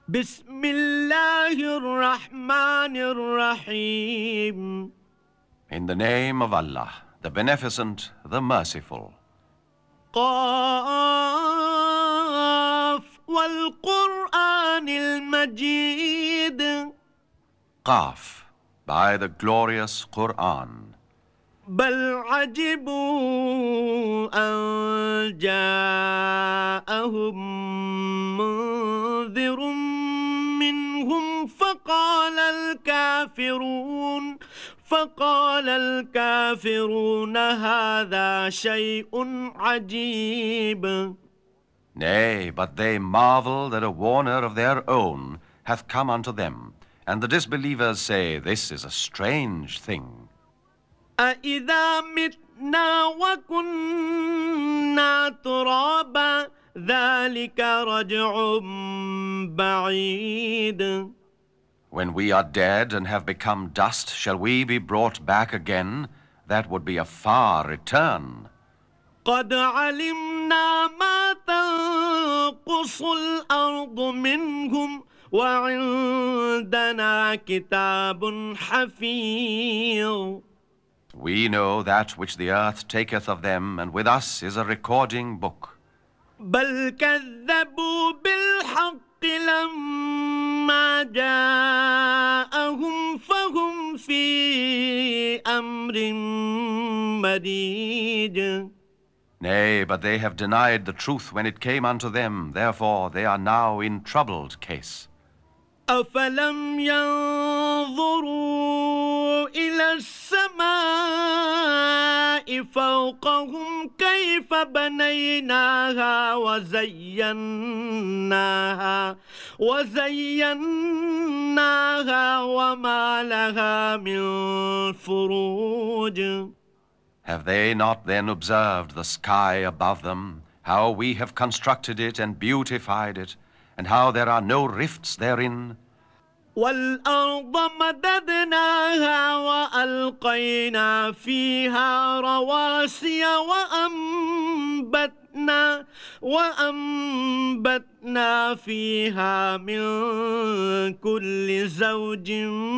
بسم الله الرحمن الرحيم. In the name of Allah, the Beneficent, the Merciful. قاف والقرآن المجيد. Qaf, by the glorious Quran. بل عجبوا أن جاءهم منذر منهم فقال الكافرون هذا شيء عجيب. Nay, but they marvel that a warner of their own hath come unto them, and the disbelievers say, This is a strange thing. أَإِذَا مِتْنَا وَكُنَّا تُرَابًا ذَلِكَ رَجْعٌ بَعِيدٌ. When we are dead and have become dust, shall we be brought back again? That would be a far return. قَدْ عَلِمْنَا مَا تَنقُصُ الْأَرْضُ مِنْهُمْ وَعِندَنَا كِتَابٌ حَفِيظٌ. We know that which the earth taketh of them, and with us is a recording book. بل كذبوا بالحق لما جاءهم فهم في أمر مريج. Nay, but they have denied the truth when it came unto them, therefore they are now in troubled case. أفلم ينظروا إلى السماء فوقهم كيف بنيناها وزيناها وما لها من فروج. Have they not then observed the sky above them, how we have constructed it and beautified it, and how there are no rifts therein? وَالْأَرْضَ مَدَدْنَاهَا وَأَلْقَيْنَا فِيهَا رَوَاسِيَ وَأَنبَتْنَا فِيهَا مِن كُلِّ زَوْجٍ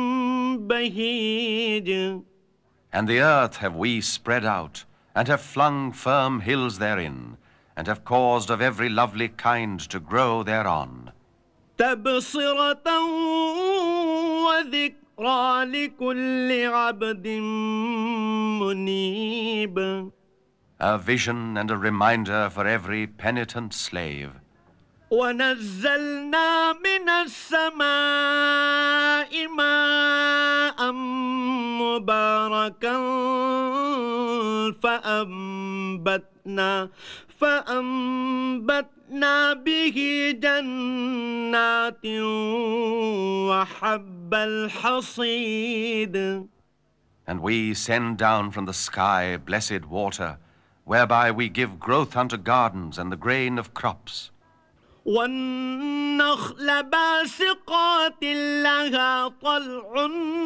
بَهِيجٍ. And the earth have we spread out, and have flung firm hills therein, and have caused of every lovely kind to grow thereon. تبصرة وذكرى لكل عبد منيب. A vision and a reminder for every penitent slave. ونزلنا من السماء ماء مباركا فأنبتنا به جنات وحب الحصيد. And we send down from the sky blessed water, whereby we give growth unto gardens and the grain of crops. والنخل باسقات لها طلع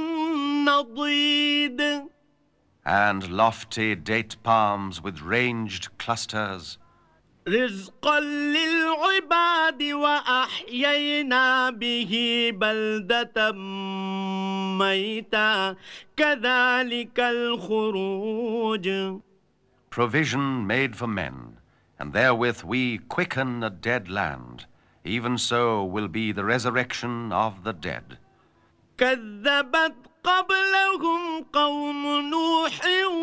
نضيد. And lofty date palms with ranged clusters. رزقا للعباد وأحيينا به بلدة ميتا كذلك الخروج. Provision made for men, and therewith we quicken a dead land. Even so will be the resurrection of the dead. كذبت قبلهم قوم نوح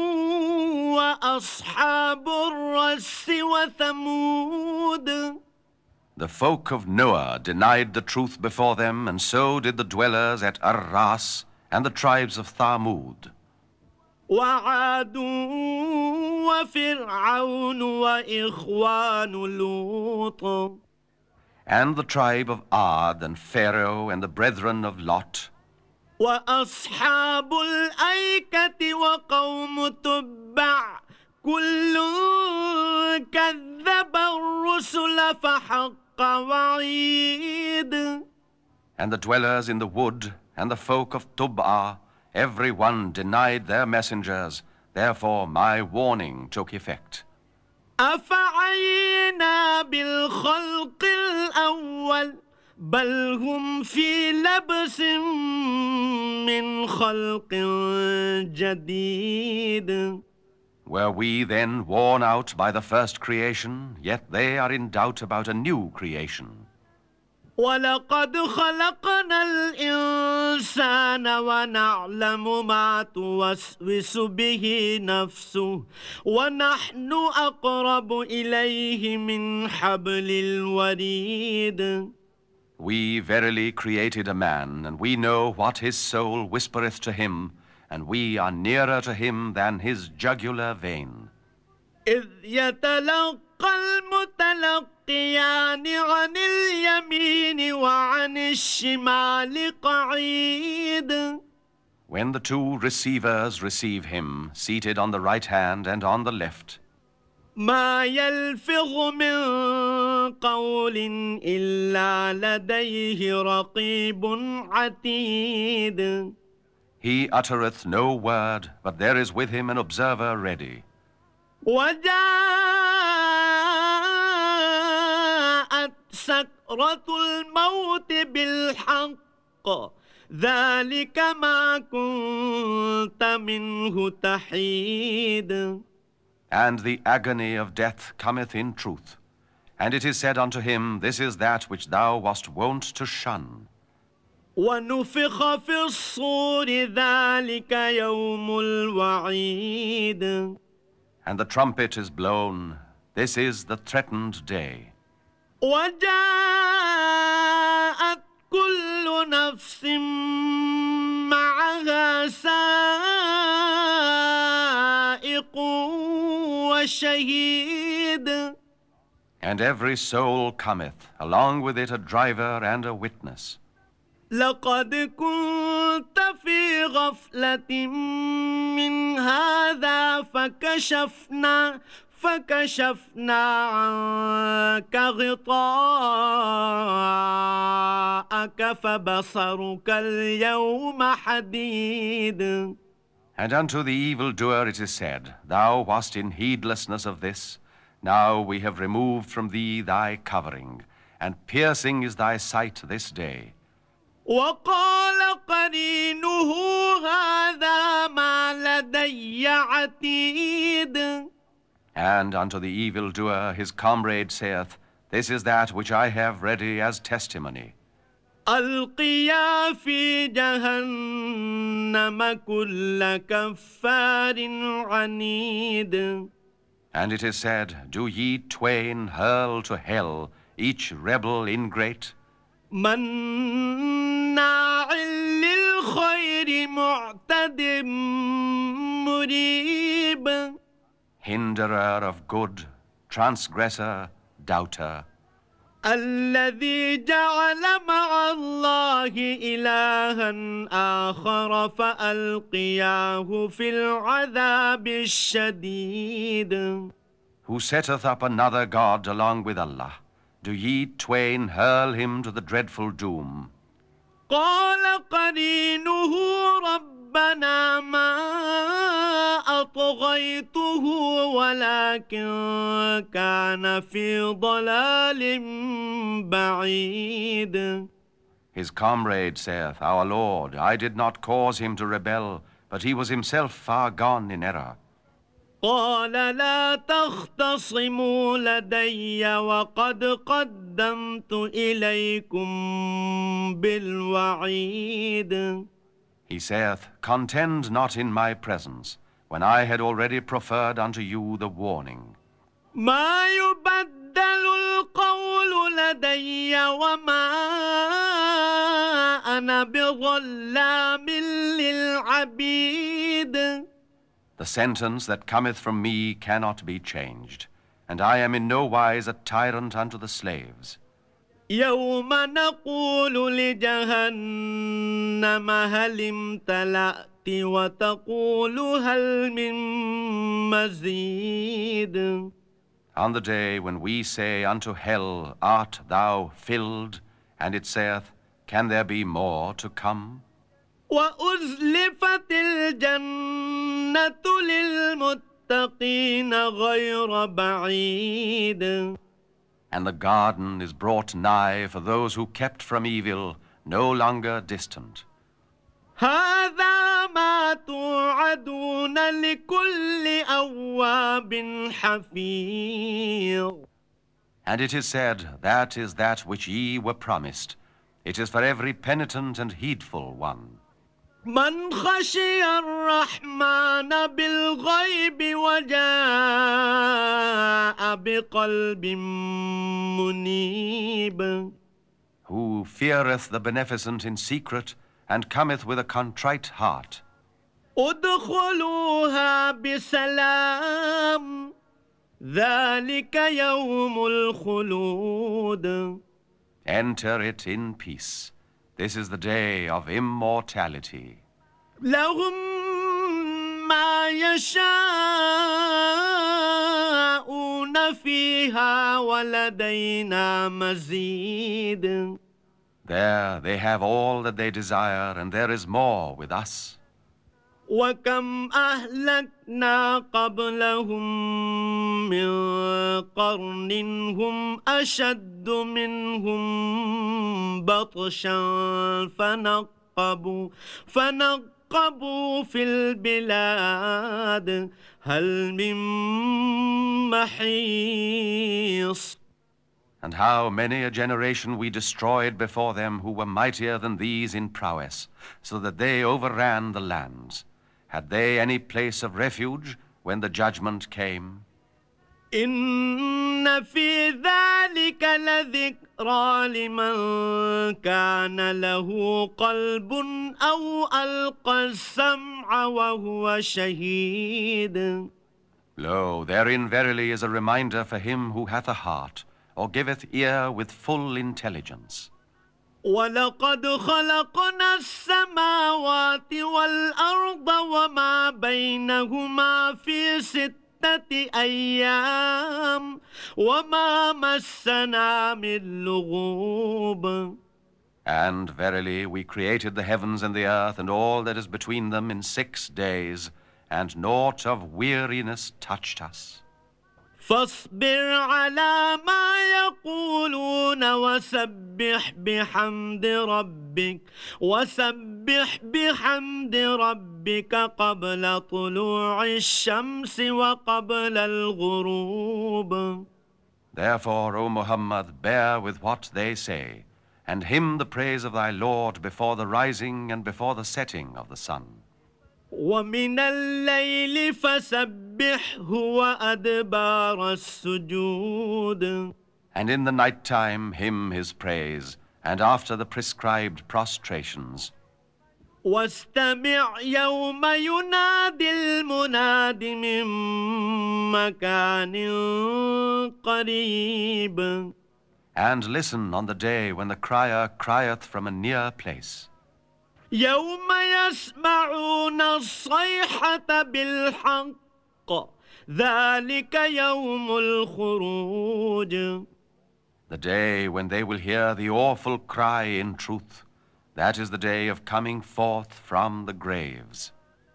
وأصحاب الرس وثمود. The folk of Noah denied the truth before them, and so did the dwellers at Ar-Ras and the tribes of Thamud. وعاد وفرعون وإخوان لوط. And the tribe of Ad and Pharaoh and the brethren of Lot. وأصحاب الأيكة وقوم تبع كل كذب الرسل فحق وعيد. And the dwellers in the wood and the folk of Tub'a, every one denied their messengers, therefore my warning took effect. أفعينا بالخلق الأول بل هم في لبس من خلق جديد. Were we then worn out by the first creation, yet they are in doubt about a new creation. ولقد خلقنا الإنسان ونعلم ما توسوس به نفسه ونحن أقرب إليه من حبل الوريد. We verily created a man, and we know what his soul whispereth to him, and we are nearer to him than his jugular vein. إذ يتلقى المتلقيان عن اليمين وعن الشمال قعيد. When the two receivers receive him, seated on the right hand and on the left, ما يلفظ من قول إلا لديه رقيب عتيد. he uttereth no word, but there is with him an observer ready. وجاءت سكرة الموت بالحق ذلك ما كنت منه تحيد. And the agony of death cometh in truth. And it is said unto him, This is that which thou wast wont to shun. ونفخ في الصور ذلك يوم الوعيد. And the trumpet is blown. This is the threatened day. وجاءت كل نفس معها سائق وشهيد. And every soul cometh, along with it a driver and a witness. لقد كنت في غفلة من هذا فكشفنا عنك غطاءك فبصرك اليوم حديد. And unto the evildoer it is said, Thou wast in heedlessness of this. Now we have removed from thee thy covering, and piercing is thy sight this day. وقال قرينه هذا ما لدي عتيد. And unto the evildoer his comrade saith, This is that which I have ready as testimony. ألقيا في جهنم كل كفار عنيد. And it is said, Do ye twain hurl to hell each rebel ingrate, مناع للخير معتد مريب. hinderer of good, transgressor, doubter, الذي جعل مع الله إلها آخر فألقياه في العذاب الشديد. who setteth up another God along with Allah. Do ye twain hurl him to the dreadful doom? قال قرينه ربنا ما أطغيته ولكن كان في ضلال بعيد. His comrade saith, Our Lord, I did not cause him to rebel, but he was himself far gone in error. قال لا تختصموا لدي وقد قدمت إليكم بالوعيد. He saith, Contend not in my presence, when I had already profferred unto you the warning. ما يبدل القول لدي وما أنا بظلام للعبيد. The sentence that cometh from me cannot be changed, and I am in no wise a tyrant unto the slaves. يوم نقول لجهنم هل امتلأت وتقول هل من مزيد. On the day when we say unto hell, Art thou filled? And it saith, Can there be more to come? وأزلفت الجنة للمتقين غير بعيد. and the garden is brought nigh for those who kept from evil, no longer distant. هذا ما توعدون لكل أواب حفيظ. And it is said, that is that which ye were promised. It is for every penitent and heedful one. من خشي الرحمن بالغيب وجاء بقلب منيب. Who feareth the beneficent in secret and cometh with a contrite heart. ادخلوها بسلام ذلك يوم الخلود. Enter it in peace. This is the day of immortality. لهم ما يشاءون فيها ولدينا مزيد. There they have all that they desire, and there is more with us. وكم أهلكنا قبلهم من قرن هم أشد منهم بطشا فنقبوا في البلاد هل من محيص. And how many a generation we destroyed before them who were mightier than these in prowess, so that they overran the lands. Had they any place of refuge when the judgment came? إن في ذلك لذكرى لمن كان له قلب أو ألقى السمع وهو شهيد. Lo, therein verily is a reminder for him who hath a heart, or giveth ear with full intelligence. ولقد خلقنا السماوات والأرض وما بينهما في 6 أيام وما مسنا من لغوب. And verily we created the heavens and the earth and all that is between them in 6 days, and naught of weariness touched us. فاصبر على ما يقولون وسبح بحمد ربك قبل طلوع الشمس وقبل الغروب. Therefore, O Muhammad, bear with what they say, and hymn the praise of thy Lord before the rising and before the setting of the sun. ومن الليل فسبحه وأدبار السجود. And in the night time hymn his praise, and after the prescribed prostrations. واستمع يوم ينادي المناد من مكان قريب. And listen on the day when the crier crieth from a near place. يوم يسمعون الصيحة بالحق ذلك يوم الخروج. The day when they will hear the awful cry in truth, that is the day of coming forth from the graves.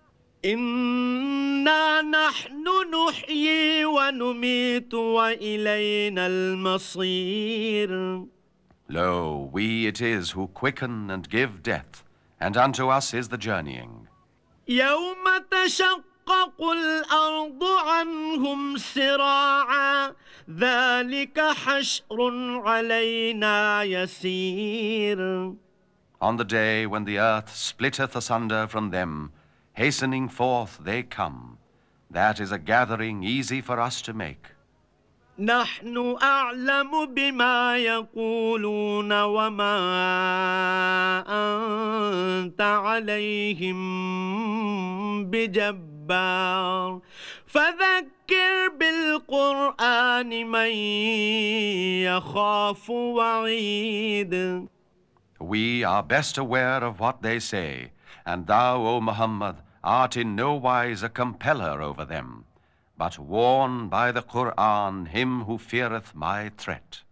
إنا نحن نحيي ونميت وإلينا المصير. Lo, we it is who quicken and give death, and unto us is the journeying. يوم تشقق الأرض عنهم سراعا ذلك حشر علينا يسير. On the day when the earth splitteth asunder from them, hastening forth they come. That is a gathering easy for us to make. نحن أعلم بما يقولون وما أنت عليهم بجبار فذكر بالقرآن من يخاف وعيد. We are best aware of what they say, and thou, O Muhammad, art in no wise a compeller over them, but warn by the Qur'an him who feareth my threat.